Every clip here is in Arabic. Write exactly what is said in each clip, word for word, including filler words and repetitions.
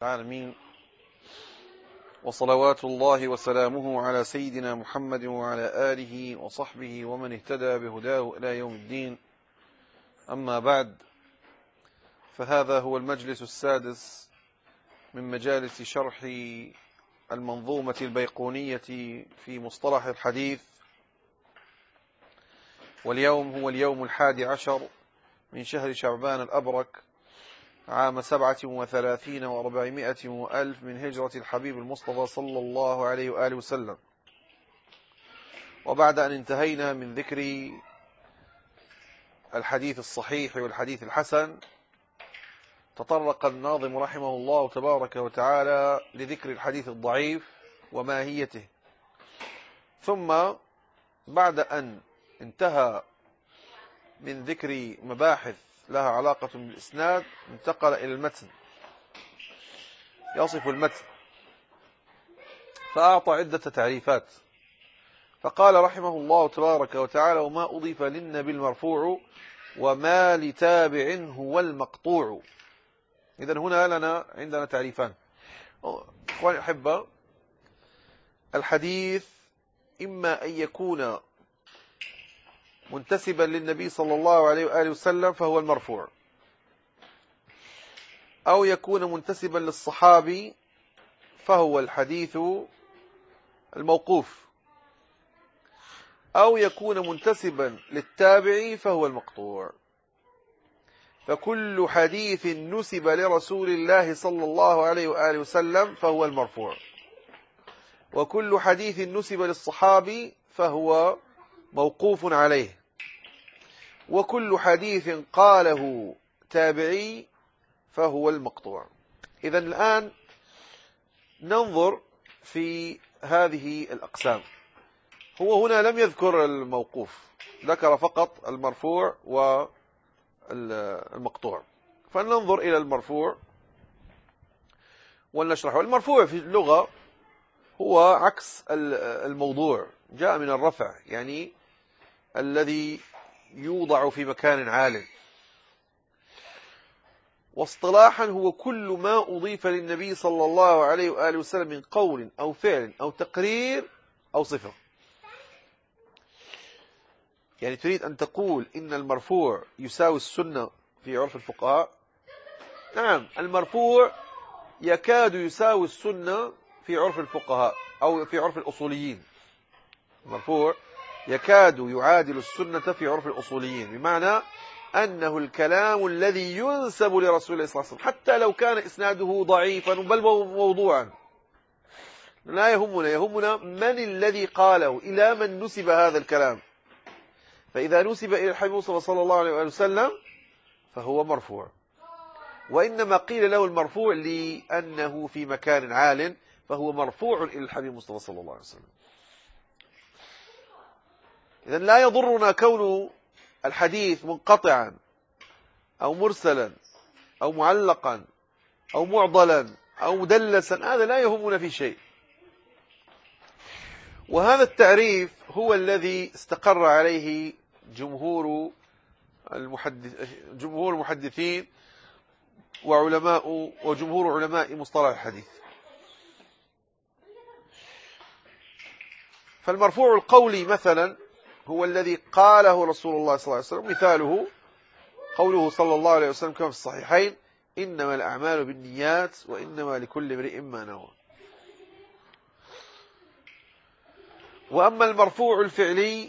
العالمين، وصلوات الله وسلامه على سيدنا محمد وعلى آله وصحبه ومن اهتدى بهداه إلى يوم الدين. أما بعد، فهذا هو المجلس السادس من مجالس شرح المنظومة البيقونية في مصطلح الحديث، واليوم هو اليوم الحادي عشر من شهر شعبان الأبرك عام سبعة وثلاثين وأربعمائة وألف من هجرة الحبيب المصطفى صلى الله عليه وآله وسلم. وبعد أن انتهينا من ذكر الحديث الصحيح والحديث الحسن، تطرق الناظم رحمه الله تبارك وتعالى لذكر الحديث الضعيف وماهيته. ثم بعد أن انتهى من ذكر مباحث لها علاقة بالإسناد، انتقل إلى المتن، يصف المتن، فأعطى عدة تعريفات. فقال رحمه الله تبارك وتعالى: وما أضيف للنبي المرفوع وما لتابع هو المقطوع. إذن هنا لنا عندنا تعريفان. إخواني الأحبة، الحديث إما أن يكون منتسبا للنبي صلى الله عليه وآله وسلم فهو المرفوع، أو يكون منتسبا للصحابي فهو الحديث الموقوف، أو يكون منتسبا للتابعي فهو المقطوع. فكل حديث نسب لرسول الله صلى الله عليه وآله وسلم فهو المرفوع، وكل حديث نسب للصحابي فهو موقوف عليه، وكل حديث قاله تابعي فهو المقطوع. إذن الآن ننظر في هذه الأقسام. هو هنا لم يذكر الموقوف، ذكر فقط المرفوع والمقطوع. فلننظر إلى المرفوع ولنشرحه. المرفوع في اللغة هو عكس الموضوع، جاء من الرفع، يعني الذي يوضع في مكان عال. واصطلاحا هو كل ما أضيف للنبي صلى الله عليه وآله وسلم من قول أو فعل أو تقرير أو صفة. يعني تريد أن تقول إن المرفوع يساوي السنة في عرف الفقهاء؟ نعم، المرفوع يكاد يساوي السنة في عرف الفقهاء أو في عرف الأصوليين. المرفوع يكاد يعادل السنة في عرف الأصوليين، بمعنى أنه الكلام الذي ينسب لرسول الله صلى الله عليه وسلم، حتى لو كان إسناده ضعيفا بل موضوعا. لا يهمنا، يهمنا من الذي قاله، إلى من نسب هذا الكلام. فإذا نسب إلى الحبيب صلى الله عليه وسلم فهو مرفوع. وإنما قيل له المرفوع لأنه في مكان عال، فهو مرفوع إلى الحبيب مصطفى صلى الله عليه وسلم. إذن لا يضرنا كون الحديث منقطعا أو مرسلا أو معلقا أو معضلا أو مدلسا، هذا لا يهمنا في شيء. وهذا التعريف هو الذي استقر عليه جمهور المحدث جمهور المحدثين وعلماء وجمهور علماء مصطلح الحديث. فالمرفوع القولي مثلا هو الذي قاله رسول الله صلى الله عليه وسلم. مثاله قوله صلى الله عليه وسلم كما في الصحيحين: إنما الأعمال بالنيات وإنما لكل امرئ ما نوى. وأما المرفوع الفعلي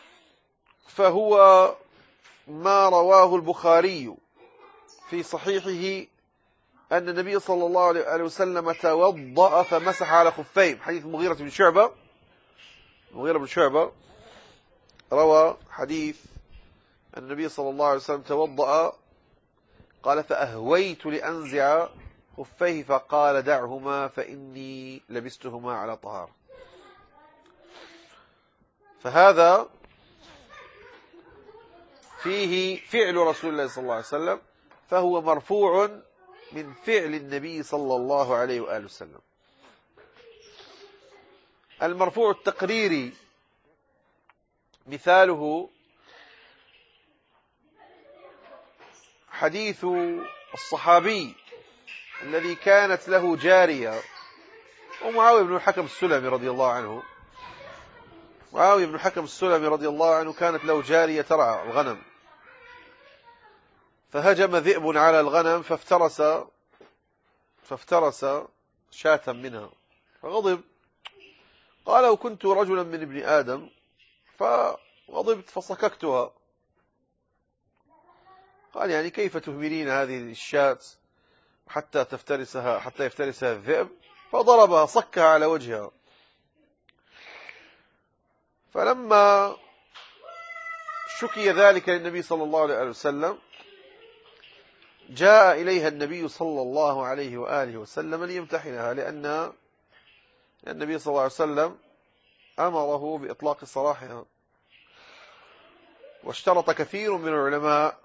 فهو ما رواه البخاري في صحيحه أن النبي صلى الله عليه وسلم توضأ فمسح على خفيه. حديث المغيرة بن شعبة المغيرة بن شعبة روى حديث أن النبي صلى الله عليه وسلم توضأ، قال: فأهويت لأنزع خفيه فقال: دعهما فإني لبستهما على طهارة. فهذا فيه فعل رسول الله صلى الله عليه وسلم، فهو مرفوع من فعل النبي صلى الله عليه وآله وسلم. المرفوع التقريري مثاله حديث الصحابي الذي كانت له جارية، ومعاوية بن الحكم السلمي رضي الله عنه معاوية بن الحكم السلمي رضي الله عنه كانت له جارية ترعى الغنم، فهجم ذئب على الغنم فافترس فافترس شاة منها، فغضب، قال: لو كنت رجلا من ابن آدم فغضبت فصككتها. قال: يعني كيف تهملين هذه الشاة حتى تفترسها حتى يفترسها الذئب؟ فضربها، صكها على وجهها. فلما شكي ذلك للنبي صلى الله عليه وسلم، جاء إليها النبي صلى الله عليه وآله وسلم ليمتحنها، لأن النبي صلى الله عليه وسلم أمره بإطلاق سراحها. واشترط كثير من العلماء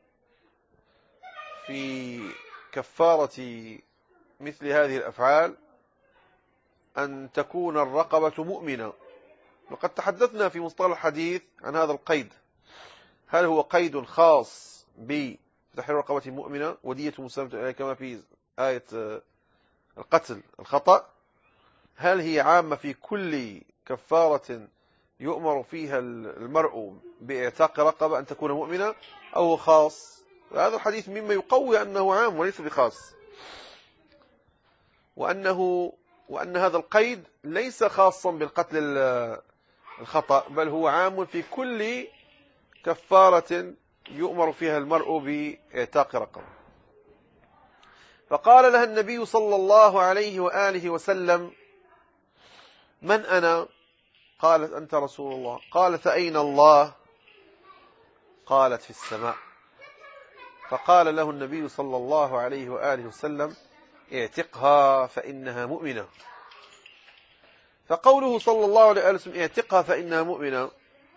في كفارة مثل هذه الأفعال أن تكون الرقبة مؤمنة. وقد تحدثنا في مصطلح الحديث عن هذا القيد، هل هو قيد خاص بتحرير رقبة مؤمنة ودية مسلمة إليه كما في آية القتل الخطأ، هل هي عامة في كل كفارة يؤمر فيها المرء بإعتاق رقبة أن تكون مؤمنة، أو خاص؟ هذا الحديث مما يقوي أنه عام وليس بخاص، وأنه وأن هذا القيد ليس خاصا بالقتل الخطأ، بل هو عام في كل كفارة يؤمر فيها المرء بإعتاق رقبة. فقال لها النبي صلى الله عليه وآله وسلم: من أنا؟ قالت: أنت رسول الله. قال: فأين الله؟ قالت: في السماء. فقال له النبي صلى الله عليه وآله وسلم: اعتقها فإنها مؤمنة. فقوله صلى الله عليه وسلم: اعتقها فإنها مؤمنة،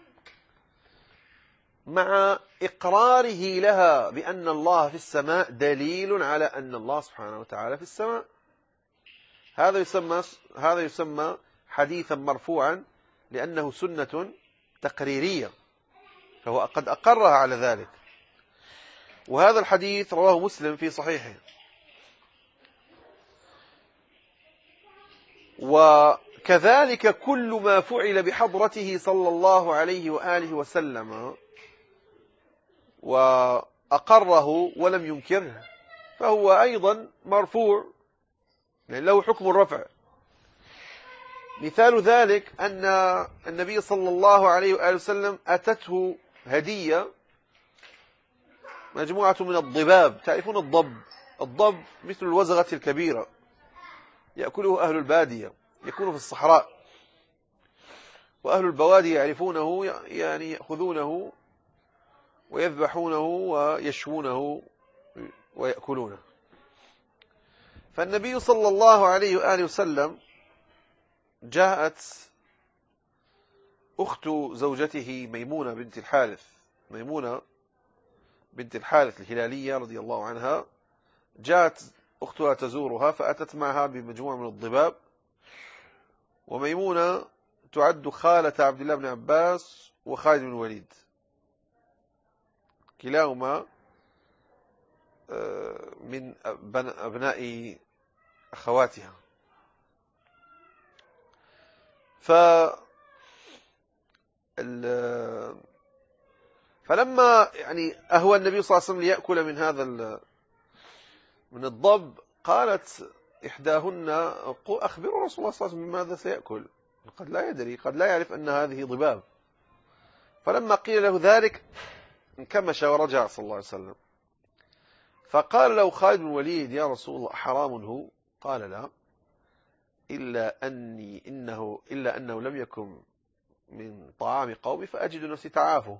مع إقراره لها بأن الله في السماء، دليل على أن الله سبحانه وتعالى في السماء. هذا يسمى هذا يسمى حديثا مرفوعا، لأنه سنة تقريرية، فهو قد أقرها على ذلك. وهذا الحديث رواه مسلم في صحيحه. وكذلك كل ما فعل بحضرته صلى الله عليه وآله وسلم وأقره ولم ينكره فهو أيضا مرفوع، يعني له حكم الرفع. مثال ذلك أن النبي صلى الله عليه وآله وسلم أتته هدية مجموعة من الضباب. تعرفون الضب؟ الضب مثل الوزغة الكبيرة، يأكله أهل البادية، يكون في الصحراء، وأهل البوادي يعرفونه، يعني يأخذونه ويذبحونه ويشوونه ويأكلونه. فالنبي صلى الله عليه وآله وسلم جاءت أخت زوجته ميمونة بنت الحارث ميمونة بنت الحارث الهلالية رضي الله عنها، جاءت أختها تزورها فأتت معها بمجموعة من الضباب. وميمونة تعد خالة عبد الله بن عباس وخالد بن الوليد، كلاهما من أبناء أخواتها. ف فلما يعني أهوى النبي صلى الله عليه وسلم ليأكل من هذا من الضب، قالت إحداهن: أخبروا رسول الله صلى الله عليه وسلم ماذا سيأكل، قد لا يدري، قد لا يعرف أن هذه ضباب. فلما قيل له ذلك انكمش ورجع صلى الله عليه وسلم. فقال له خالد بن الوليد: يا رسول الله، حرام هو؟ قال: لا، إلا أني إنه إلا أنه لم يكن من طعام قومي فأجد نفسي تعافه.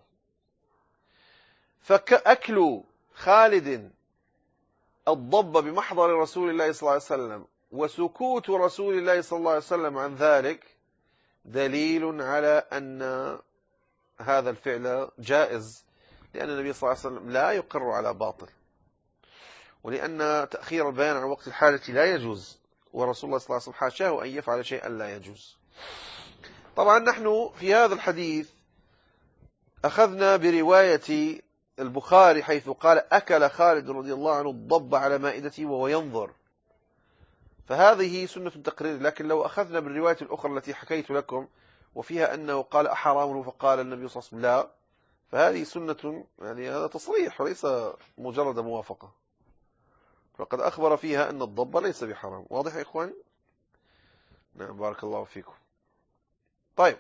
فأكل خالد الضب بمحضر رسول الله صلى الله عليه وسلم وسكوت رسول الله صلى الله عليه وسلم عن ذلك دليل على أن هذا الفعل جائز، لأن النبي صلى الله عليه وسلم لا يقر على باطل، ولأن تأخير البيان عن وقت الحاجة لا يجوز، ورسول الله صلى الله عليه وسلم حاشاه أن يفعل شيئا لا يجوز. طبعا نحن في هذا الحديث أخذنا برواية البخاري حيث قال: أكل خالد رضي الله عنه الضب على مائدته وهو ينظر، فهذه سنة تقرير. لكن لو أخذنا بالرواية الأخرى التي حكيت لكم وفيها أنه قال أحرام فقال النبي صلى الله عليه وسلم لا، فهذه سنة يعني هذا تصريح وليس مجرد موافقة. فقد أخبر فيها أن الضب ليس بحرام. واضح يا إخواني؟ نعم بارك الله فيكم. طيب،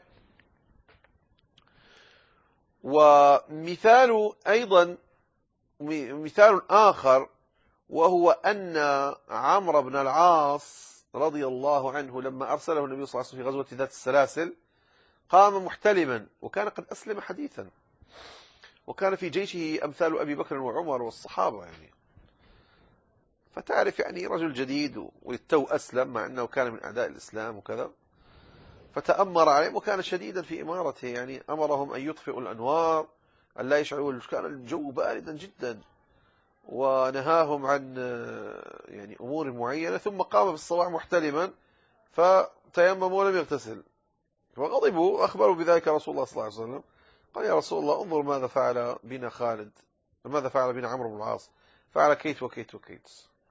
ومثال أيضا مثال آخر، وهو أن عمرو بن العاص رضي الله عنه لما أرسله النبي صلى الله عليه وسلم في غزوة ذات السلاسل قام محتلما، وكان قد أسلم حديثا، وكان في جيشه أمثال أبي بكر وعمر والصحابة يعني. فتعرف يعني رجل جديد والتو أسلم مع أنه كان من أعداء الإسلام وكذا، فتأمر عليهم وكان شديدا في إمارته. يعني أمرهم أن يطفئوا الأنوار، أن لا يشعلوا، كان الجو باردا جدا، ونهاهم عن يعني أمور معينة، ثم قام بالصباح محتلما فتيمم ولم يغتسل، فغضبوا أخبروا بذلك رسول الله صلى الله عليه وسلم. قال يا رسول الله انظر ماذا فعل بنا خالد، ماذا فعل بنا عمرو بن العاص، فعل كيت وكيت وكيت.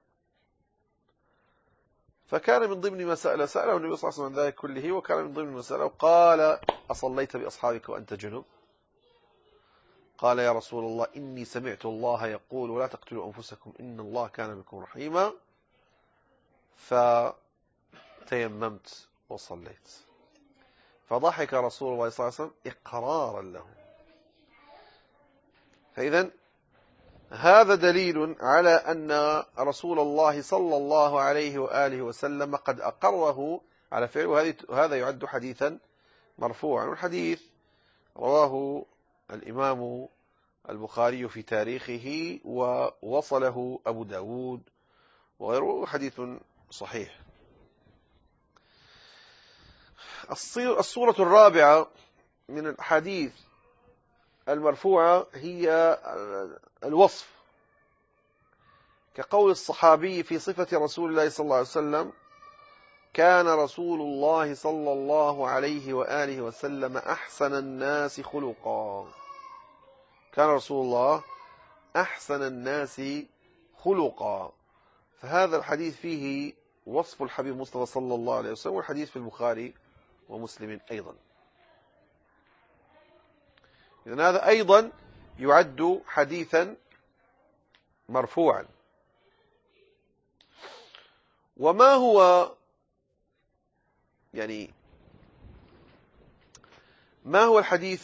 فكان من ضمن مسألة سأله النبي صلى الله عليه وسلم عن ذلك كله، وكان من ضمن المسألة قال أصليت بأصحابك وأنت جنب؟ قال يا رسول الله إني سمعت الله يقول ولا تقتلوا أنفسكم إن الله كان بكم رحيما، فتيممت وصليت. فضحك رسول الله صلى الله عليه وسلم إقرارا له. فإذا هذا دليل على أن رسول الله صلى الله عليه وآله وسلم قد أقره على فعله، وهذا يعد حديثا مرفوعا. والحديث رواه الإمام البخاري في تاريخه ووصله أبو داود وغيره، حديث صحيح. الصورة الرابعة من الحديث المرفوعة هي الوصف، كقول الصحابي في صفة رسول الله صلى الله عليه وسلم: كان رسول الله صلى الله عليه وآله وسلم أحسن الناس خلقا. كان رسول الله أحسن الناس خلقا. فهذا الحديث فيه وصف الحبيب مصطفى صلى الله عليه وسلم، والحديث في البخاري ومسلم أيضا. إذن هذا أيضا يعد حديثا مرفوعا. وما هو يعني ما هو الحديث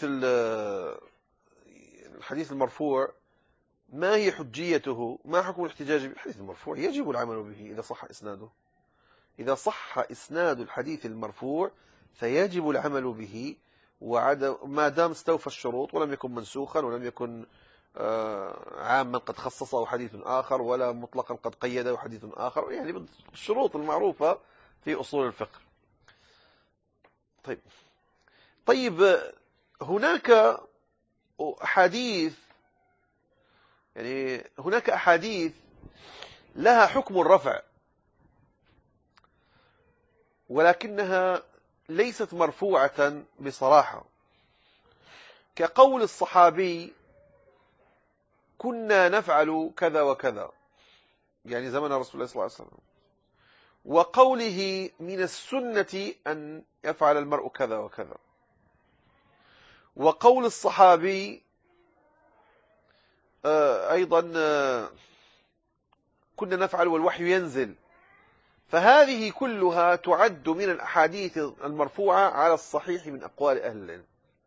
الحديث المرفوع؟ ما هي حجيته؟ ما حكم الاحتجاج بالحديث المرفوع؟ يجب العمل به إذا صح إسناده. إذا صح إسناد الحديث المرفوع فيجب العمل به، وعدم ما دام استوفى الشروط ولم يكن منسوخا، ولم يكن عاما قد خصصه حديث آخر، ولا مطلقا قد قيده حديث آخر، يعني الشروط المعروفة في أصول الفقه. طيب طيب هناك أحاديث يعني هناك أحاديث لها حكم الرفع، ولكنها ليست مرفوعة بصراحة، كقول الصحابي: كنا نفعل كذا وكذا، يعني زمن رسول الله صلى الله عليه وسلم، وقوله: من السنة أن يفعل المرء كذا وكذا، وقول الصحابي أيضا: كنا نفعل والوحي ينزل. فهذه كلها تعد من الأحاديث المرفوعة على الصحيح من أقوال أهل العلم.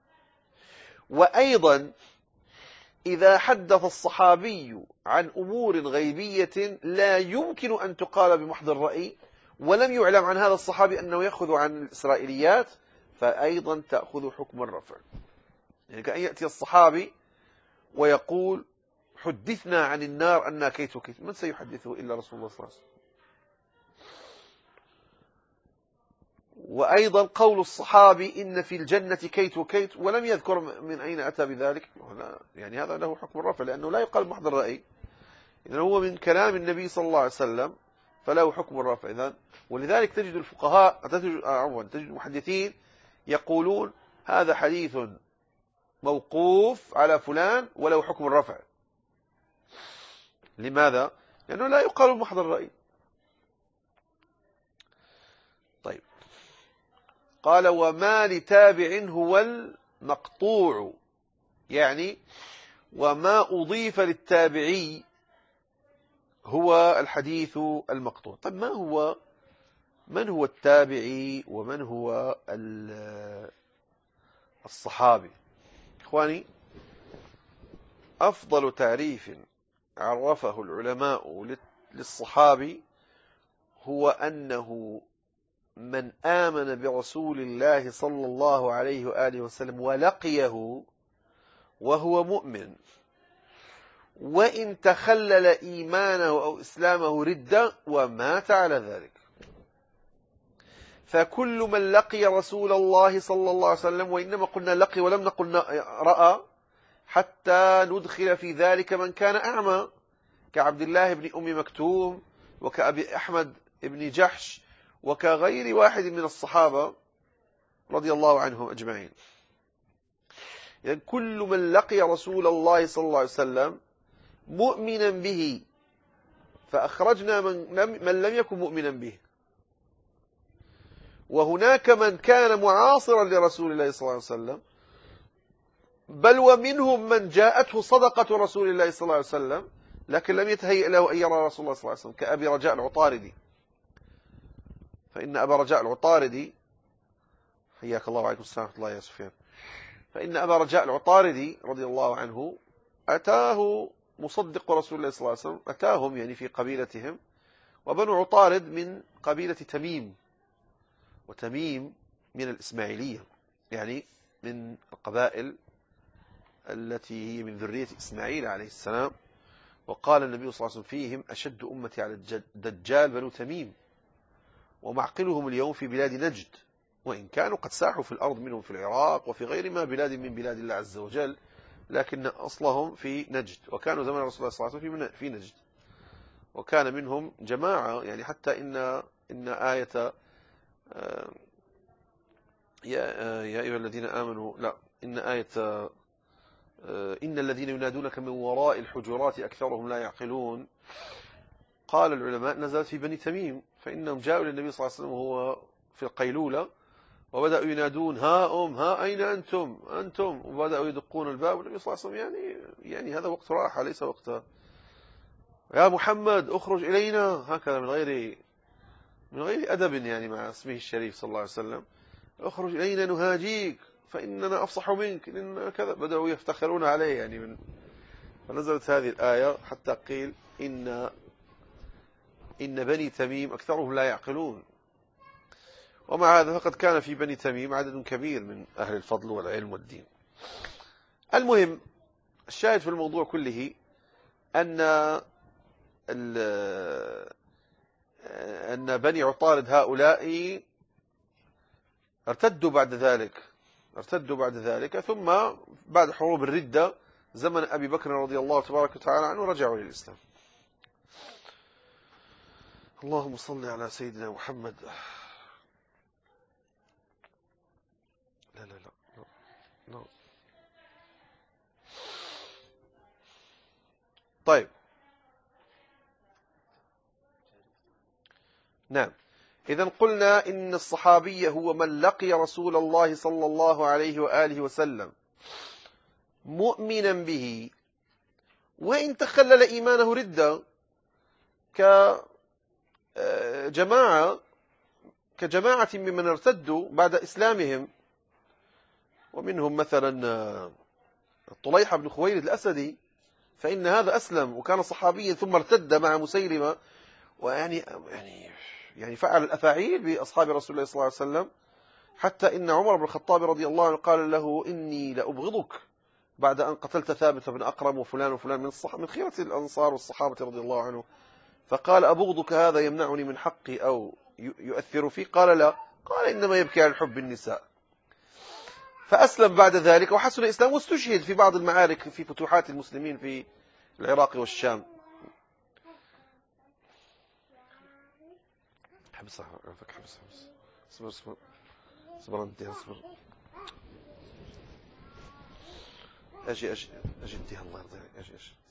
وأيضا إذا حدث الصحابي عن أمور غيبية لا يمكن أن تقال بمحض الرأي، ولم يعلم عن هذا الصحابي أنه يأخذ عن الإسرائيليات، فأيضا تأخذ حكم الرفع. يعني كأن يأتي الصحابي ويقول: حدثنا عن النار أنها كيت وكيت. من سيحدثه إلا رسول الله صلى الله عليه وسلم؟ وأيضا قول الصحابي: إن في الجنة كيت وكيت، ولم يذكر من أين أتى بذلك، يعني هذا له حكم الرفع، لأنه لا يقال بمحض الرأي، إذن هو من كلام النبي صلى الله عليه وسلم، فله حكم الرفع. إذن ولذلك تجد الفقهاء تجد عفوا تجد المحدثين يقولون: هذا حديث موقوف على فلان وله حكم الرفع. لماذا؟ لأنه لا يقال بمحض الرأي. قال وما لتابع هو المقطوع، يعني وما أضيف للتابعي هو الحديث المقطوع. طيب ما هو من هو التابعي ومن هو الصحابي؟ إخواني، أفضل تعريف عرفه العلماء للصحابي هو أنه من آمن برسول الله صلى الله عليه وآله وسلم ولقيه وهو مؤمن، وإن تخلل إيمانه أو إسلامه ردة ومات على ذلك. فكل من لقي رسول الله صلى الله عليه وسلم، وإنما قلنا لقي ولم نقل رأى حتى ندخل في ذلك من كان أعمى كعبد الله بن أم مكتوم وكأبي أحمد بن جحش وكغير واحد من الصحابة رضي الله عنهم أجمعين. يعني كل من لقي رسول الله صلى الله عليه وسلم مؤمنا به، فأخرجنا من لم, من لم يكن مؤمنا به، وهناك من كان معاصرا لرسول الله صلى الله عليه وسلم، بل ومنهم من جاءته صدقة رسول الله صلى الله عليه وسلم لكن لم يتهيأ له أن يرى رسول الله صلى الله عليه وسلم، كأبي رجاء العطاردي. فإن أبا رجاء العطاردي، حياك الله وعليكم السلام ورحمة الله يا سفيان، فإن أبا رجاء العطاردي رضي الله عنه أتاه مصدق رسول الله صلى الله عليه وسلم، أتاهم يعني في قبيلتهم، وبنو عطارد من قبيلة تميم، وتميم من الإسماعيلية، يعني من القبائل التي هي من ذرية إسماعيل عليه السلام. وقال النبي صلى الله عليه وسلم فيهم أشد أمتي على الدجال بنو تميم، ومعقلهم اليوم في بلاد نجد، وإن كانوا قد ساحوا في الأرض، منهم في العراق وفي غير ما بلاد من بلاد الله عز وجل، لكن أصلهم في نجد، وكانوا زمن رسول الله صلى الله عليه وسلم في نجد، وكان منهم جماعة، يعني حتى إن إن آية يا يا أيها الذين آمنوا، لا إن آية إن الذين ينادونك من وراء الحجرات أكثرهم لا يعقلون، قال العلماء نزلت في بني تميم، فإنهم جاءوا للنبي صلى الله عليه وسلم وهو في القيلولة، وبدأوا ينادون ها أم ها أين أنتم أنتم، وبدأوا يدقون الباب، والنبي صلى الله عليه وسلم يعني يعني هذا وقت راحة ليس وقت يا محمد اخرج إلينا، هكذا من غير من غير أدب يعني مع اسمه الشريف صلى الله عليه وسلم، اخرج إلينا نهاجيك فإننا أفصح منك إن كذا، بدأوا يفتخرون عليه يعني من فنزلت هذه الآية حتى قيل إن إن بني تميم أكثرهم لا يعقلون. ومع هذا فقد كان في بني تميم عدد كبير من أهل الفضل والعلم والدين. المهم الشاهد في الموضوع كله أن أن بني عطارد هؤلاء ارتدوا بعد ذلك ارتدوا بعد ذلك ثم بعد حروب الردة زمن أبي بكر رضي الله تبارك وتعالى عنه رجعوا للإسلام. اللهم صل على سيدنا محمد. لا لا لا لا, لا. طيب نعم، إذن قلنا إن الصحابي هو من لقي رسول الله صلى الله عليه وآله وسلم مؤمنا به، وإن تخلل إيمانه ردة، كجماعة كجماعة ممن ارتدوا بعد إسلامهم، ومنهم مثلا طليحة بن خويلد الأسدي، فإن هذا أسلم وكان صحابيا ثم ارتد مع مسيلمة، ويعني يعني يعني فعل الأفاعيل بأصحاب رسول الله صلى الله عليه وسلم، حتى إن عمر بن الخطاب رضي الله عنه قال له إني لأبغضك بعد أن قتلت ثابت بن أقرم وفلان وفلان من الصح من خيرة الأنصار والصحابة رضي الله عنه، فقال أبغضك هذا يمنعني من حقي أو يؤثر فيه؟ قال لا، قال إنما يبكي على حب النساء. فأسلم بعد ذلك وحسن الإسلام، واستشهد في بعض المعارك في فتوحات المسلمين في العراق والشام. حبس حبس حبس صبر صبر صبر انت صبر اجي اجي اجي انتهى الله يرضى عليك اجي اجي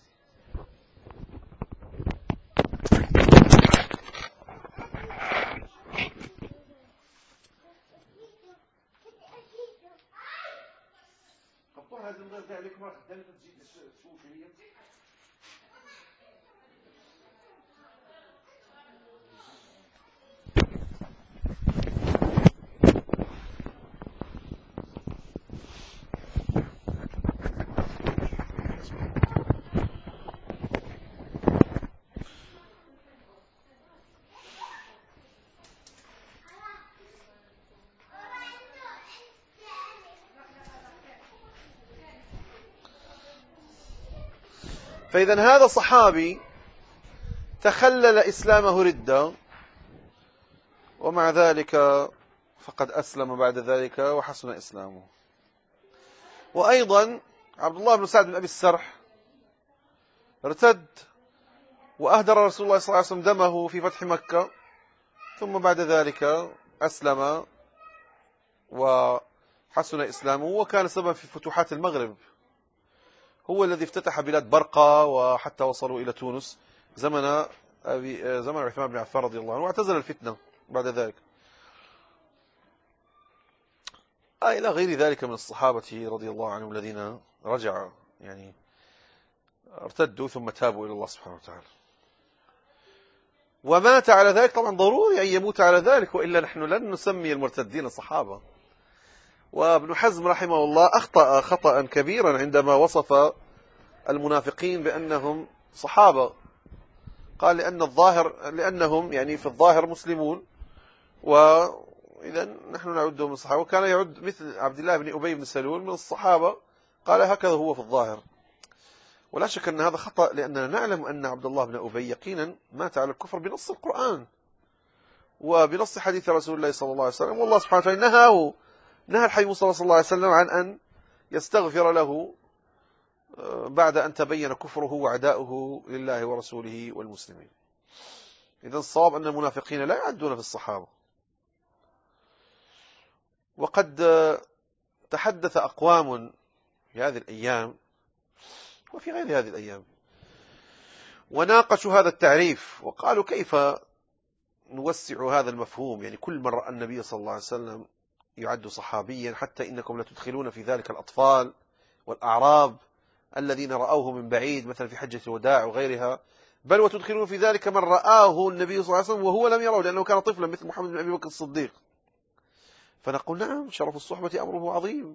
فإذا هذا صحابي تخلل إسلامه ردة، ومع ذلك فقد أسلم بعد ذلك وحسن إسلامه. وأيضا عبد الله بن سعد بن أبي السرح ارتد وأهدر رسول الله صلى الله عليه وسلم دمه في فتح مكة، ثم بعد ذلك أسلم وحسن إسلامه، وكان سببا في فتوحات المغرب. هو الذي افتتح بلاد برقة وحتى وصلوا إلى تونس زمن أبي زمن عثمان بن عفان رضي الله عنه، واعتزل الفتنة بعد ذلك. آه إلى غير ذلك من الصحابة رضي الله عنهم الذين رجعوا، يعني ارتدوا ثم تابوا إلى الله سبحانه وتعالى. ومات على ذلك، طبعا ضروري أن يموت على ذلك، وإلا نحن لن نسمي المرتدين صحابة. وابن حزم رحمه الله أخطأ خطأ كبيرا عندما وصف المنافقين بأنهم صحابة. قال لأن الظاهر لأنهم يعني في الظاهر مسلمون، وإذا نحن نعدهم من الصحابة. وكان يعد مثل عبد الله بن أبي بن سلول من الصحابة، قال هكذا هو في الظاهر. ولا شك أن هذا خطأ، لأننا نعلم أن عبد الله بن أبي يقينا مات على الكفر بنص القرآن وبنص حديث رسول الله صلى الله عليه وسلم. والله سبحانه وتعالى نهاه نهى الحبيب صلى الله عليه وسلم عن أن يستغفر له بعد أن تبين كفره وعداؤه لله ورسوله والمسلمين. إذن الصواب أن المنافقين لا يعدون في الصحابة. وقد تحدث أقوام في هذه الأيام وفي غير هذه الأيام وناقشوا هذا التعريف، وقالوا كيف نوسع هذا المفهوم، يعني كل من رأى النبي صلى الله عليه وسلم يعد صحابيا، حتى إنكم لا تدخلون في ذلك الأطفال والأعراب الذين رأوه من بعيد مثلا في حجة الوداع وغيرها، بل وتدخلون في ذلك من رآه النبي صلى الله عليه وسلم وهو لم يراه لأنه كان طفلا مثل محمد بن أبي بكر الصديق. فنقول نعم، شرف الصحبة أمره عظيم،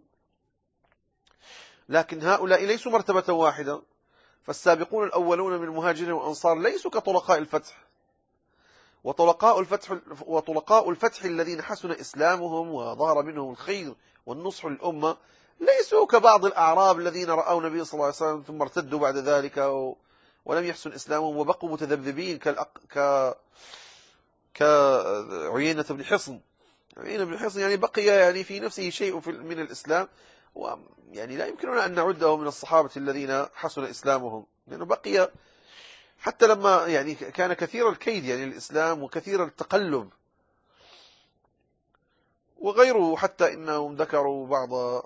لكن هؤلاء ليسوا مرتبة واحدة. فالسابقون الأولون من المهاجرين والأنصار ليسوا كطلقاء الفتح، وطلقاء الفتح وطلقاء الفتح الذين حسن إسلامهم وظهر منهم الخير والنصح للأمة ليسوا كبعض الأعراب الذين رأوا النبي صلى الله عليه وسلم ثم ارتدوا بعد ذلك ولم يحسن إسلامهم وبقوا متذبذبين كالأق... ك كعيينة بن حصن. عيينة بن حصن يعني بقي يعني في نفسه شيء من الإسلام، ويعني لا يمكننا أن نعده من الصحابة الذين حسن إسلامهم، لأنه بقي حتى لما يعني كان كثير الكيد يعني الإسلام وكثير التقلب وغيره. حتى إنهم ذكروا بعض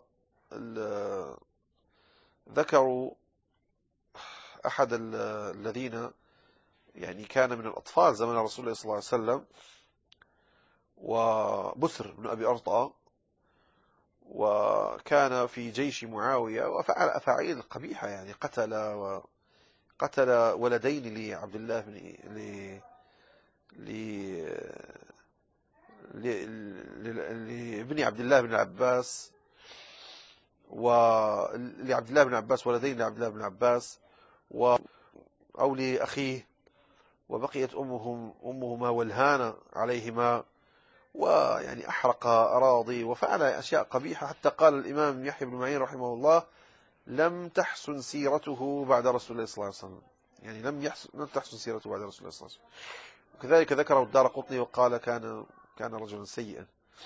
ذكروا أحد الذين يعني كان من الأطفال زمن رسول الله صلى الله عليه وسلم، وبسر بن أبي أرطأ، وكان في جيش معاوية وفعل أفاعيل قبيحة، يعني قتل وقتل ولدين لعبد الله بن ل لابن عبد الله بن عباس، ولعبد الله بن عباس ولدين لعبد الله بن عباس و أو لأخيه، وبقيت أمهم أمهما والهانة عليهما، ويعني أحرق أراضي وفعل أشياء قبيحة، حتى قال الإمام يحيى بن معين رحمه الله لم تحسن سيرته بعد رسول الله صلى الله عليه وسلم، يعني لم يحسن لم تحسن سيرته بعد رسول الله صلى الله عليه وسلم. وكذلك ذكره الدارقطني وقال كان كان رجلا سيئا.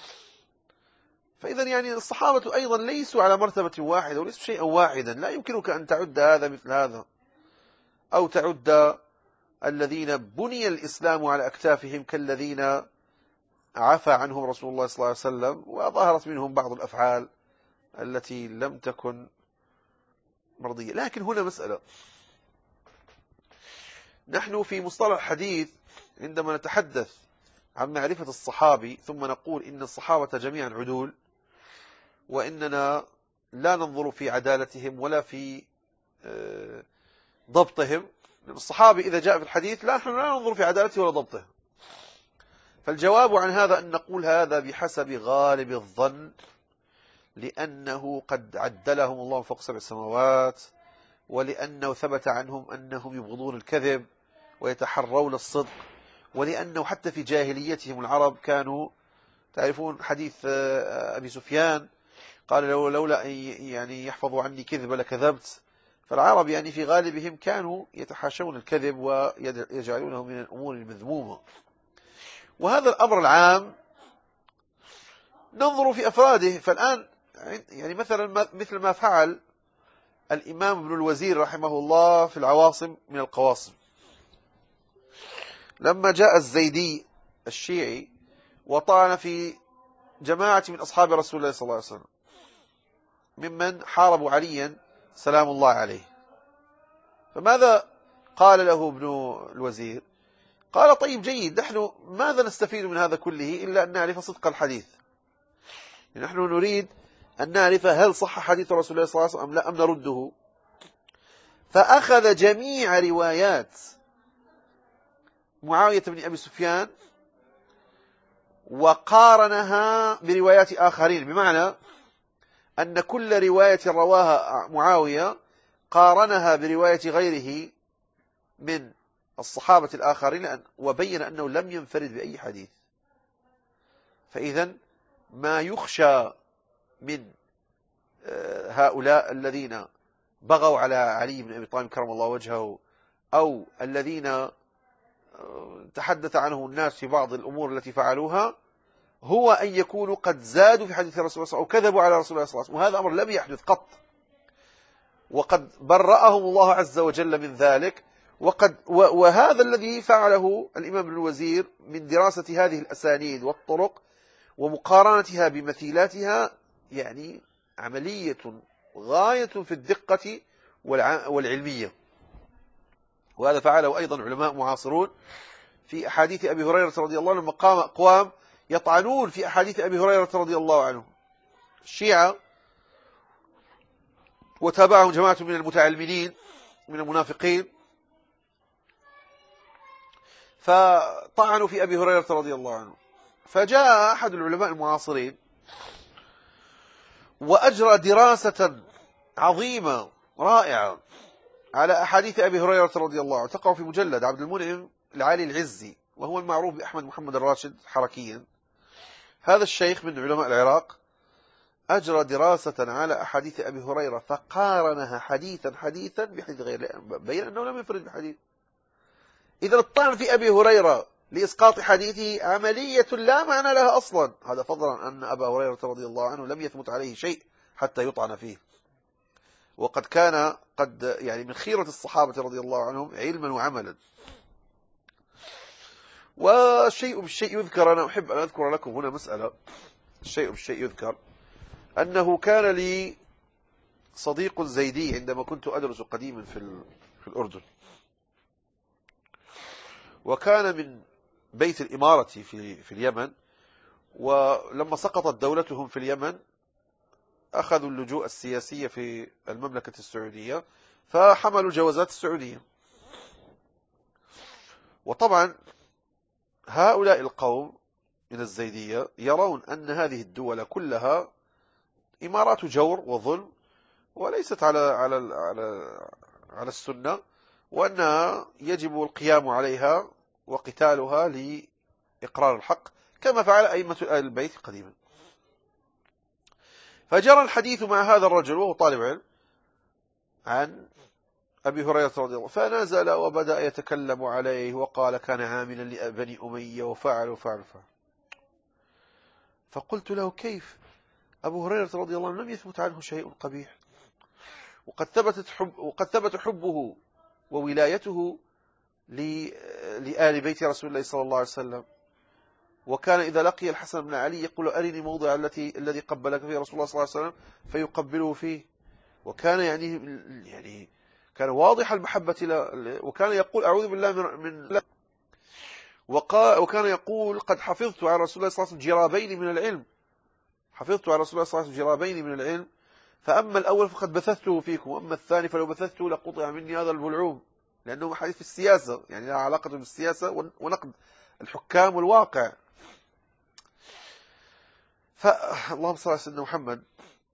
فإذا يعني الصحابة أيضا ليسوا على مرتبة واحدة وليسوا شيئا واحدا، لا يمكنك أن تعد هذا مثل هذا، أو تعد الذين بني الإسلام على أكتافهم كالذين عفى عنهم رسول الله صلى الله عليه وسلم وظهرت منهم بعض الأفعال التي لم تكن مرضية. لكن هنا مسألة، نحن في مصطلح الحديث عندما نتحدث عن معرفة الصحابي ثم نقول إن الصحابة جميعا عدول، وإننا لا ننظر في عدالتهم ولا في ضبطهم. الصحابي إذا جاء في الحديث لا، نحن لا ننظر في عدالته ولا ضبطه. فالجواب عن هذا أن نقول هذا بحسب غالب الظن، لأنه قد عدلهم الله فوق سبع سماوات، ولأنه ثبت عنهم أنهم يبغضون الكذب ويتحرون الصدق، ولأنه حتى في جاهليتهم العرب كانوا، تعرفون حديث أبي سفيان قال لو لولا يعني يحفظوا عني كذب لكذبت. فالعرب يعني في غالبهم كانوا يتحاشون الكذب ويجعلونه من الأمور المذمومة. وهذا الأمر العام ننظر في أفراده. فالآن يعني مثلا مثل ما فعل الإمام ابن الوزير رحمه الله في العواصم من القواصم، لما جاء الزيدي الشيعي وطعن في جماعة من أصحاب رسول الله صلى الله عليه وسلم ممن حاربوا عليا سلام الله عليه، فماذا قال له ابن الوزير؟ قال طيب جيد، نحن ماذا نستفيد من هذا كله إلا أن نعرف صدق الحديث؟ نحن نريد أن نعرف هل صح حديث رسول الله صلى الله عليه وسلم أم لا، أم نرده. فأخذ جميع روايات معاوية بن أبي سفيان وقارنها بروايات آخرين، بمعنى أن كل رواية رواها معاوية قارنها برواية غيره من الصحابة الآخرين، وبين أنه لم ينفرد بأي حديث. فإذا ما يخشى من هؤلاء الذين بغوا على علي بن أبي طالب كرم الله وجهه، أو الذين تحدث عنهم الناس في بعض الأمور التي فعلوها، هو أن يكونوا قد زادوا في حديث الرسول صلى الله عليه وسلم أو كذبوا على رسول الله صلى الله عليه وسلم، وهذا أمر لم يحدث قط، وقد برأهم الله عز وجل من ذلك. وقد وهذا الذي فعله الإمام ابن الوزير من دراسة هذه الأسانيد والطرق ومقارنتها بمثيلاتها، يعني عملية غاية في الدقة والعلمية. وهذا فعله أيضا علماء معاصرون في أحاديث أبي هريرة رضي الله عنه، مقام أقوام يطعنون في أحاديث أبي هريرة رضي الله عنه، الشيعة، وتابعهم جماعة من المتعلمين من المنافقين، فطعنوا في أبي هريرة رضي الله عنه. فجاء أحد العلماء المعاصرين وأجرى دراسة عظيمة رائعة على أحاديث أبي هريرة رضي الله عنه، تقع في مجلد عبد المنعم العالي العزي، وهو المعروف بأحمد محمد الراشد حركيا. هذا الشيخ من علماء العراق أجرى دراسة على أحاديث أبي هريرة فقارنها حديثا حديثا بحديث غيره، بين أنه لم يفرد بحديث. إذا الطعن في أبي هريرة لإسقاط حديثه عملية لا معنى لها أصلا، هذا فضلا أن أبا هريرة رضي الله عنه لم يثبت عليه شيء حتى يطعن فيه، وقد كان قد يعني من خيرة الصحابة رضي الله عنهم علما وعملا. والشيء بالشيء يذكر، أنا أحب أن أذكر لكم هنا مسألة، الشيء بالشيء يذكر، أنه كان لي صديق زيدي عندما كنت أدرس قديما في في الأردن، وكان من بيت الإمارة في في اليمن، ولما سقطت دولتهم في اليمن أخذوا اللجوء السياسي في المملكة السعودية، فحملوا الجوازات السعودية. وطبعا هؤلاء القوم من الزيدية يرون أن هذه الدول كلها إمارات جور وظلم، وليست على على على على السنة، وأنها يجب القيام عليها وقتالها لإقرار الحق كما فعل أئمة آل البيت قديما. فجرى الحديث مع هذا الرجل وهو طالب علم عن أبي هريرة رضي الله، فنزل وبدأ يتكلم عليه وقال كان عاملا لبني أمية وفعل وفعل وفعل. فقلت له كيف؟ أبو هريرة رضي الله عنه لم يثبت عنه شيء قبيح، وقد ثبتت حب وقد ثبت حبه وولايته لآل بيت رسول الله صلى الله عليه وسلم، وكان إذا لقي الحسن بن علي يقول أرني موضع التي الذي قبلك فيه رسول الله صلى الله عليه وسلم فيقبله فيه، وكان يعني يعني كان واضح المحبة له، وكان يقول أعوذ بالله من من وكان يقول قد حفظت على رسول الله صلى الله عليه وسلم جرابين من العلم، حفظت على رسول الله صلى الله عليه وسلم جرابين من العلم، فأما الأول فقد بثثته فيكم، وأما الثاني فلو بثثته لقطع مني هذا البلعوم، لأنه حديث في السياسة، يعني له علاقة بالسياسة ونقد الحكام والواقع. فاللهم صل على سيدنا محمد.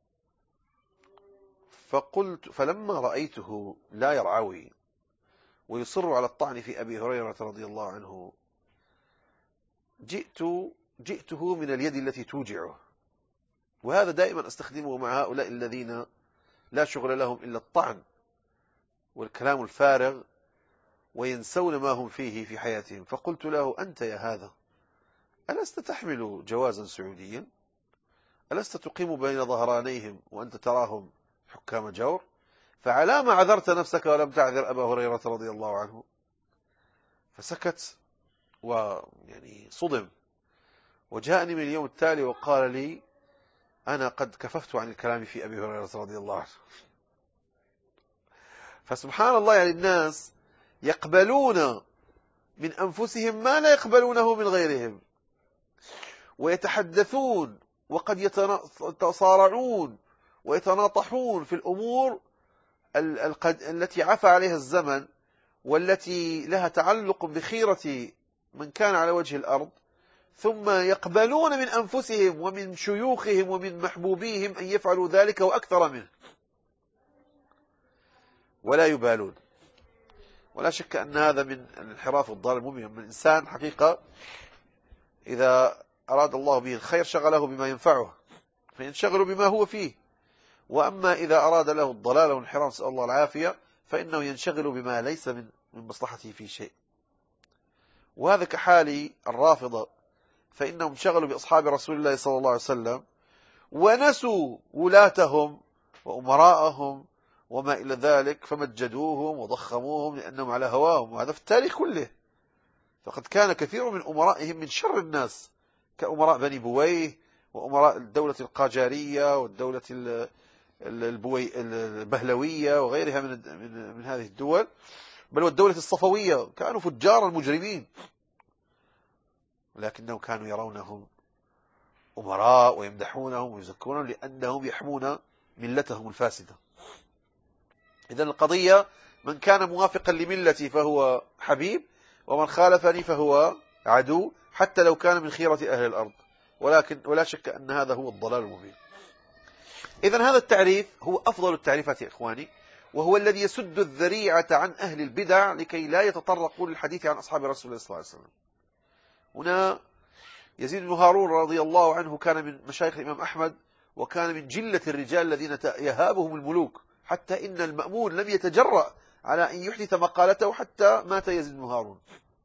فقلت فلما رأيته لا يرعوي ويصر على الطعن في أبي هريرة رضي الله عنه، جئت جئته من اليد التي توجعه. وهذا دائما أستخدمه مع هؤلاء الذين لا شغل لهم إلا الطعن والكلام الفارغ وينسون ما هم فيه في حياتهم. فقلت له: أنت يا هذا ألست تحمل جوازا سعوديا؟ ألست تقيم بين ظهرانيهم وأنت تراهم حكام جور؟ فعلى ما عذرت نفسك ولم تعذر أبا هريرة رضي الله عنه؟ فسكت ويعني صدم، وجاءني من اليوم التالي وقال لي: أنا قد كففت عن الكلام في أبي هريرة رضي الله عنه. فسبحان الله، يعني الناس يقبلون من أنفسهم ما لا يقبلونه من غيرهم، ويتحدثون وقد يتصارعون ويتناطحون في الأمور التي عفى عليها الزمن والتي لها تعلق بخيرة من كان على وجه الأرض، ثم يقبلون من أنفسهم ومن شيوخهم ومن محبوبيهم أن يفعلوا ذلك وأكثر منه ولا يبالون. ولا شك أن هذا من الانحراف الضال المبين من الإنسان. حقيقة إذا أراد الله به الخير شغله بما ينفعه فينشغل بما هو فيه، وأما إذا أراد له الضلال والانحراف نسأل الله العافية فإنه ينشغل بما ليس من من مصلحته في شيء. وهذا كحال الرافضة، فإنهم شغلوا بأصحاب رسول الله صلى الله عليه وسلم ونسوا ولاتهم وأمراءهم وما إلى ذلك، فمجدوهم وضخموهم لأنهم على هواهم. وهذا في التاريخ كله، فقد كان كثير من أمرائهم من شر الناس، كأمراء بني بويه وأمراء الدولة القاجارية والدولة البوي البهلوية وغيرها من من من هذه الدول، بل والدولة الصفوية، كانوا فجارا مجرمين، ولكنهم كانوا يرونهم أمراء ويمدحونهم ويزكونهم لأنهم يحمون ملتهم الفاسدة. إذن القضية من كان موافقا لملتي فهو حبيب، ومن خالفني فهو عدو، حتى لو كان من خيرة أهل الأرض. ولكن ولا شك أن هذا هو الضلال المبين. إذن هذا التعريف هو أفضل التعريفات يا إخواني، وهو الذي يسد الذريعة عن أهل البدع لكي لا يتطرقوا للحديث عن أصحاب رسول الله صلى الله عليه وسلم. هنا يزيد بن هارون رضي الله عنه كان من مشايخ الإمام أحمد، وكان من جلة الرجال الذين يهابهم الملوك، حتى إن المأمون لم يتجرأ على أن يحدث مقالته حتى مات يزيد بن هارون.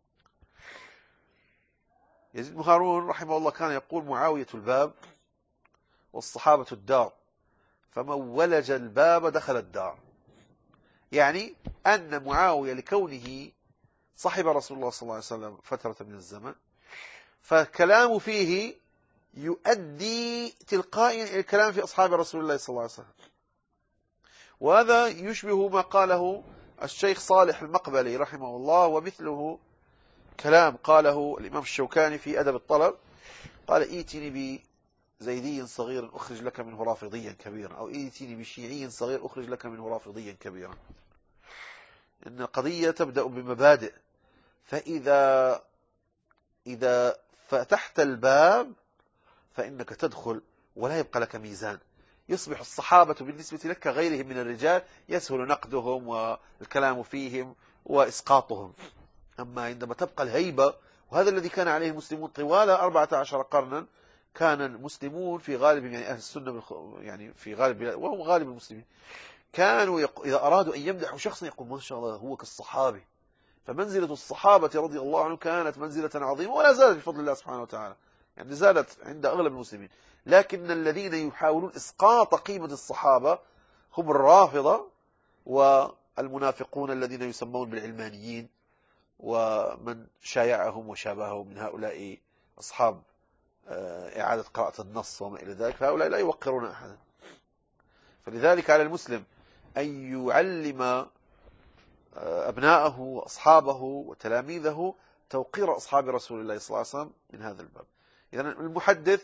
يزيد بن هارون رحمه الله كان يقول: معاوية الباب والصحابة الدار، فمن ولج الباب دخل الدار. يعني أن معاوية لكونه صحب رسول الله صلى الله عليه وسلم فترة من الزمن، فكلامه فيه يؤدي تلقائيا إلى الكلام في أصحاب رسول الله صلى الله عليه وسلم. وهذا يشبه ما قاله الشيخ صالح المقبلي رحمه الله، ومثله كلام قاله الإمام الشوكاني في أدب الطلب، قال: إيتني بزيدي صغير أخرج لك منه رافضيا كبيرا، أو إيتني بشيعي صغير أخرج لك منه رافضيا كبيرا. إن القضية تبدأ بمبادئ، فإذا إذا فتحت الباب فإنك تدخل ولا يبقى لك ميزان، يصبح الصحابة بالنسبة لك كغيرهم من الرجال يسهل نقدهم والكلام فيهم وإسقاطهم. أما عندما تبقى الهيبة، وهذا الذي كان عليه المسلمون طوال أربعة عشر قرنا، كان المسلمون في غالب يعني أهل السنة يعني في غالب وهم غالب المسلمين كانوا يق... إذا أرادوا أن يمدحوا شخصا يقول: ما شاء الله هو كالصحابي. فمنزلة الصحابة رضي الله عنهم كانت منزلة عظيمة، ولا زالت بفضل الله سبحانه وتعالى، يعني زالت عند أغلب المسلمين. لكن الذين يحاولون إسقاط قيمة الصحابة هم الرافضة والمنافقون الذين يسمون بالعلمانيين، ومن شايعهم وشابههم من هؤلاء أصحاب إعادة قراءة النص وما إلى ذلك، فهؤلاء لا يوقرون أحدا. فلذلك على المسلم أن يعلم أبناءه وأصحابه وتلاميذه توقير أصحاب رسول الله صلى الله عليه وسلم من هذا الباب. إذن المحدث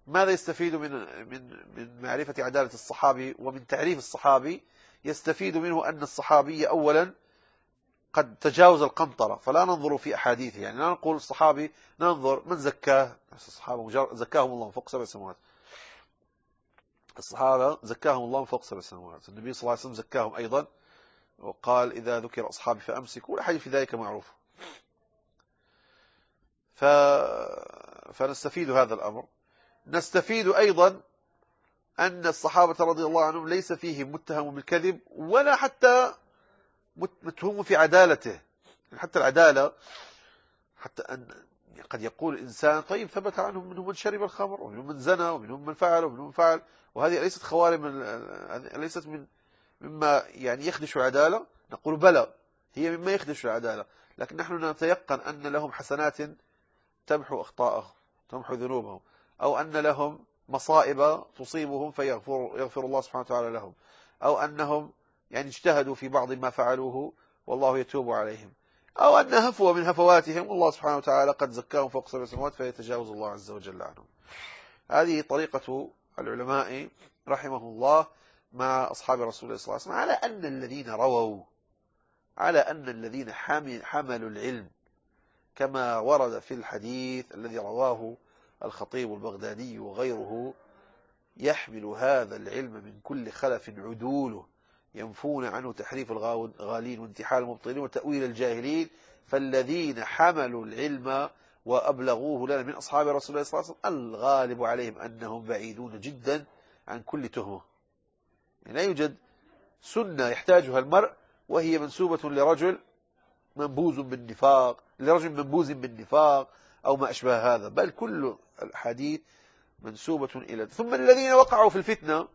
ماذا يستفيد من من من معرفة عدالة الصحابي ومن تعريف الصحابي؟ يستفيد منه أن الصحابي أولا قد تجاوز القنطرة، فلا ننظر في أحاديثه، يعني لا نقول الصحابي، ننظر من زكاه. الصحابة زكاهم الله من فوق سبع سماوات، الصحابة زكاهم الله من فوق سبع سماوات، النبي صلى الله عليه وسلم زكاهم أيضا، وقال إذا ذكر أصحابي فأمسكوا، والحديث في ذلك معروف. ف... فنستفيد هذا الأمر. نستفيد أيضا أن الصحابة رضي الله عنهم ليس فيهم متهم بالكذب ولا حتى متهم في عدالته. حتى العدالة، حتى أن قد يقول الإنسان طيب ثبت عنهم منهم من شرب الخمر ومنهم من زنى ومنهم من فعل ومنهم من فعل، وهذه ليست خوارم، ليست من مما يعني يخدش العدالة. نقول بلى، هي مما يخدش العدالة، لكن نحن نتيقن أن لهم حسنات تمحو أخطاءهم، تمحو ذنوبهم، أو أن لهم مصائب تصيبهم فيغفر يغفر الله سبحانه وتعالى لهم، أو أنهم يعني اجتهدوا في بعض ما فعلوه والله يتوب عليهم، أو أن هفوة من هفواتهم والله سبحانه وتعالى قد زكاهم فوق سبع سماوات فيتجاوز الله عز وجل عنهم. هذه طريقة العلماء رحمهم الله مع أصحاب رسول الله صلى الله عليه وسلم، على أن الذين رووا، على أن الذين حملوا العلم كما ورد في الحديث الذي رواه الخطيب البغدادي وغيره، يحمل هذا العلم من كل خلف عدوله، ينفون عنه تحريف الغالين وانتحال المبطلين وتأويل الجاهلين. فالذين حملوا العلم وأبلغوه لنا من أصحاب رسول الله صلى الله عليه وسلم الغالب عليهم أنهم بعيدون جدا عن كل تهمة. يعني لا يوجد سنة يحتاجها المرء وهي منسوبة لرجل منبوذ بالنفاق، لرجل منبوذ بالنفاق أو ما أشبه هذا، بل كل الحديث منسوبة إلى. ثم الذين وقعوا في الفتنة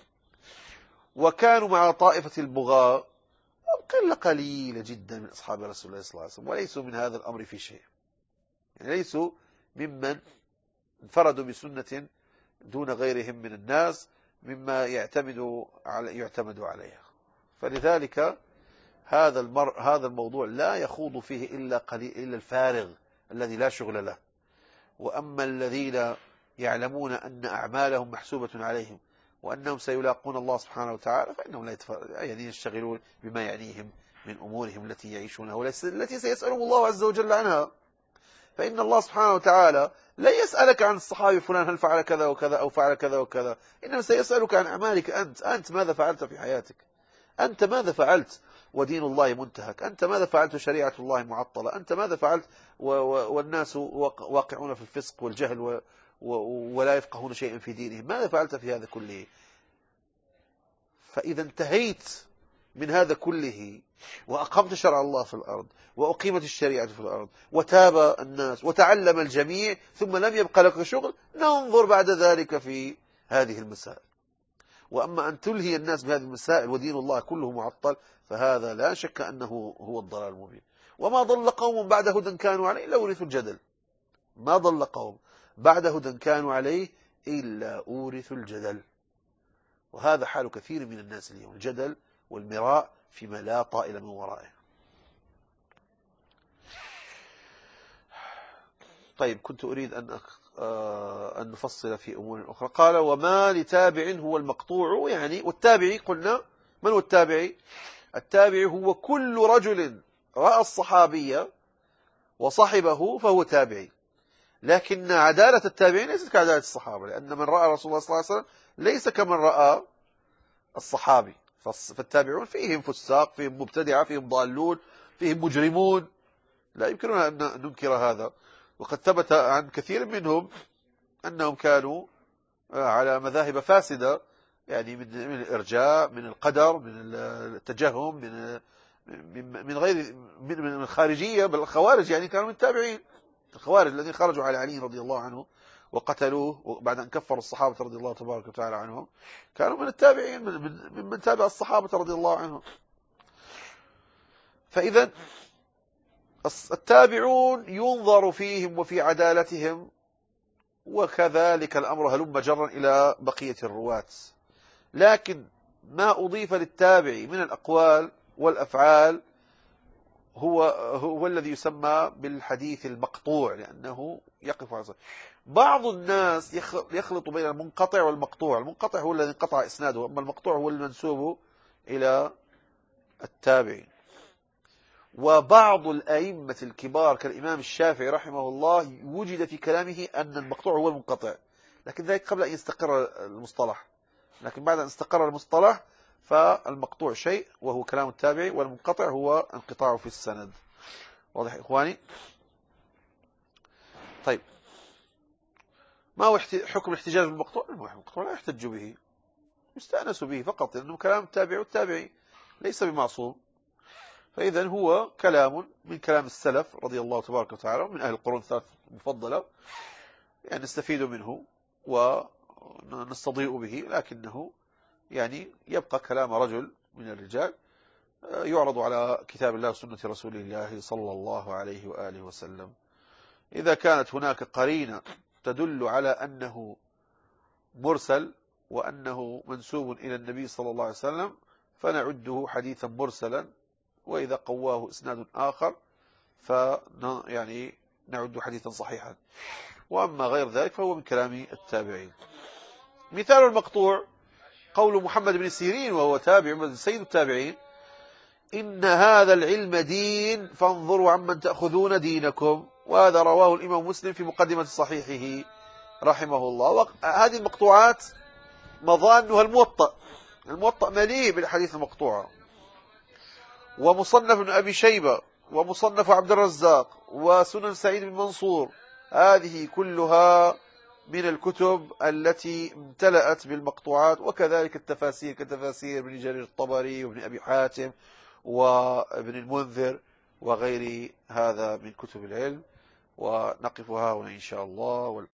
وكانوا مع طائفة البغاء قلة قليلة جدا من أصحاب رسول الله صلى الله عليه وسلم، وليسوا من هذا الأمر في شيء، يعني ليسوا ممن انفردوا بسنة دون غيرهم من الناس مما يعتمد على يعتمد عليها. فلذلك هذا المر هذا الموضوع لا يخوض فيه إلا قليل، إلا الفارغ الذي لا شغل له. وأما الذين يعلمون أن أعمالهم محسوبة عليهم وأنهم سيلاقون الله سبحانه وتعالى فإنهم لا يعني يشتغلون بما يعنيهم من أمورهم التي يعيشونها والتي سيسألهم الله عز وجل عنها. فإن الله سبحانه وتعالى لا يسألك عن الصحابي فلان هل فعل كذا وكذا أو فعل كذا وكذا، إنما سيسألك عن أعمالك أنت. أنت ماذا فعلت في حياتك؟ أنت ماذا فعلت ودين الله منتهك؟ أنت ماذا فعلت شريعة الله معطلة؟ أنت ماذا فعلت والناس واقعون في الفسق والجهل ولا يفقهون شيئا في دينهم؟ ماذا فعلت في هذا كله؟ فإذا انتهيت من هذا كله وأقمت شرع الله في الأرض وأقيمت الشريعة في الأرض وتاب الناس وتعلم الجميع ثم لم يبقى لك شغل، ننظر بعد ذلك في هذه المسائل. وأما أن تلهي الناس بهذه المسائل ودين الله كله معطل فهذا لا شك أنه هو الضلال المبين. وما ضل قوم بعد هدى كانوا عليه إلا أورثوا الجدل. ما ضل قوم بعد هدى كانوا عليه إلا أورثوا الجدل. وهذا حال كثير من الناس اليوم، الجدل والمراء فيما لا طائل من ورائه. طيب، كنت أريد أن أن نفصل في أمور أخرى. قال وما لتابع هو المقطوع، يعني والتابعي قلنا من هو التابعي؟ التابعي هو كل رجل رأى الصحابية وصحبه فهو تابعي، لكن عدالة التابعين ليست كعدالة الصحابة، لأن من رأى رسول الله صلى الله عليه وسلم ليس كمن رأى الصحابي. فالتابعون فيهم فساق، فيهم مبتدعة، فيهم ضالون، فيهم مجرمون، لا يمكننا أن ننكر هذا. وقد ثبت عن كثير منهم أنهم كانوا على مذاهب فاسدة، يعني من من الإرجاء، من القدر، من التجهم، من من غير من الخارجية، بل الخوارج يعني كانوا من التابعين. الخوارج الذين خرجوا على علي رضي الله عنه وقتلوه بعد أن كفروا الصحابة رضي الله تبارك وتعالى عنهم، كانوا من التابعين، من من تابع الصحابة رضي الله عنهم. فإذا التابعون ينظر فيهم وفي عدالتهم، وكذلك الأمر هلم جرا إلى بقية الرواة. لكن ما أضيف للتابع من الأقوال والأفعال هو هو الذي يسمى بالحديث المقطوع، لأنه يقف على صحيح. بعض الناس يخلط بين المنقطع والمقطوع. المنقطع هو الذي انقطع إسناده، أما المقطوع هو المنسوب إلى التابعين. وبعض الأئمة الكبار كالإمام الشافعي رحمه الله وجد في كلامه أن المقطوع هو المنقطع، لكن ذلك قبل أن يستقر المصطلح. لكن بعد أن استقر المصطلح فالمقطوع شيء وهو كلام التابعي، والمنقطع هو انقطاعه في السند. واضح إخواني؟ طيب، ما هو حكم الاحتجاج بالمقطوع؟ المقطوع لا يحتج به، يستأنس به فقط، لأنه كلام التابعي، والتابعي ليس بمعصوم. فإذا هو كلام من كلام السلف رضي الله تبارك وتعالى من أهل القرون الثلاث المفضلة، يعني نستفيد منه ونستضيء به، لكنه يعني يبقى كلام رجل من الرجال يعرض على كتاب الله وسنة رسول الله صلى الله عليه وآله وسلم. إذا كانت هناك قرينة تدل على أنه مرسل وأنه منسوب إلى النبي صلى الله عليه وسلم فنعده حديثا مرسلا، وإذا قواه إسناد آخر فيعني نعد حديثا صحيحا، وأما غير ذلك فهو من كلام التابعين. مثال المقطوع قول محمد بن سيرين وهو تابع سيد التابعين: إن هذا العلم دين فانظروا عمن تأخذون دينكم. وهذا رواه الإمام مسلم في مقدمة صحيحه رحمه الله. وهذه المقطوعات مظانها الموطأ، الموطأ مليء بالحديث المقطوعة، ومصنف ابن أبي شيبة، ومصنف عبد الرزاق، وسنن سعيد بن منصور، هذه كلها من الكتب التي امتلأت بالمقطوعات. وكذلك التفاسير كتفاسير ابن جرير الطبري وابن أبي حاتم وابن المنذر وغير هذا من كتب العلم. ونقف ها هنا إن شاء الله.